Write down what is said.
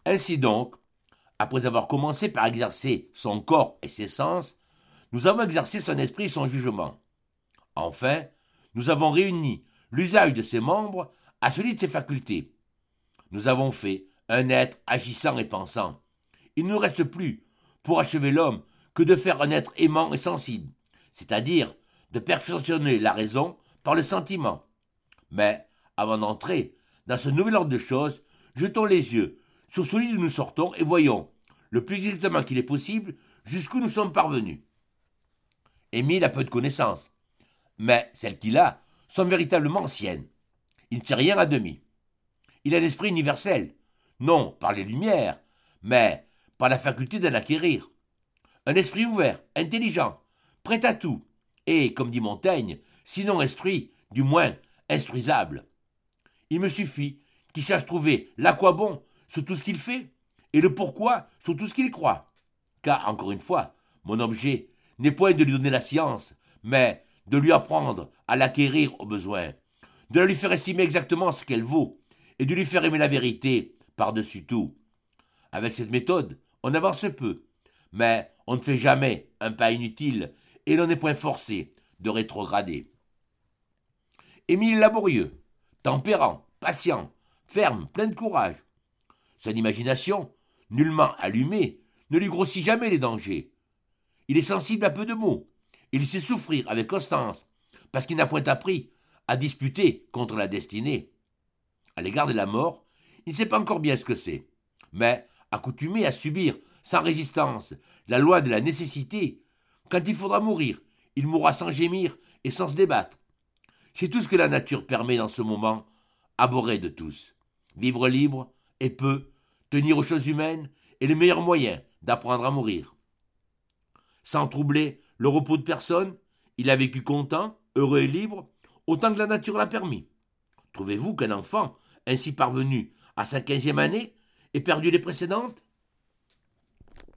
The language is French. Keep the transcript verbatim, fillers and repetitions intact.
Ainsi donc, après avoir commencé par exercer son corps et ses sens, nous avons exercé son esprit et son jugement. Enfin, nous avons réuni l'usage de ses membres à celui de ses facultés. Nous avons fait un être agissant et pensant. Il ne nous reste plus, pour achever l'homme, que de faire un être aimant et sensible, c'est-à-dire de perfectionner la raison par le sentiment. Mais, avant d'entrer dans ce nouvel ordre de choses, jetons les yeux sur celui d'où nous sortons et voyons, le plus exactement qu'il est possible, jusqu'où nous sommes parvenus. Émile a peu de connaissances, mais celles qu'il a sont véritablement anciennes. Il ne sait rien à demi. Il a l'esprit universel, non par les lumières, mais par la faculté d'en acquérir. Un esprit ouvert, intelligent, prêt à tout, et, comme dit Montaigne, sinon instruit, du moins instruisable. Il me suffit qu'il sache trouver l'aquoi bon sur tout ce qu'il fait, et le pourquoi sur tout ce qu'il croit. Car, encore une fois, mon objet n'est point de lui donner la science, mais de lui apprendre à l'acquérir au besoin, de la lui faire estimer exactement ce qu'elle vaut, et de lui faire aimer la vérité par-dessus tout. Avec cette méthode, on avance peu, mais on ne fait jamais un pas inutile, et l'on n'est point forcé de rétrograder. Émile est laborieux, tempérant, patient, ferme, plein de courage. Son imagination, nullement allumée, ne lui grossit jamais les dangers. Il est sensible à peu de mots. Il sait souffrir avec constance, parce qu'il n'a point appris à disputer contre la destinée. À l'égard de la mort, il ne sait pas encore bien ce que c'est. Mais, accoutumé à subir sans résistance la loi de la nécessité, quand il faudra mourir, il mourra sans gémir et sans se débattre. C'est tout ce que la nature permet dans ce moment, abhorré de tous. Vivre libre et peu, tenir aux choses humaines est le meilleur moyen d'apprendre à mourir. Sans troubler le repos de personne, il a vécu content, heureux et libre, autant que la nature l'a permis. Trouvez-vous qu'un enfant, ainsi parvenu à sa quinzième année, ait perdu les précédentes?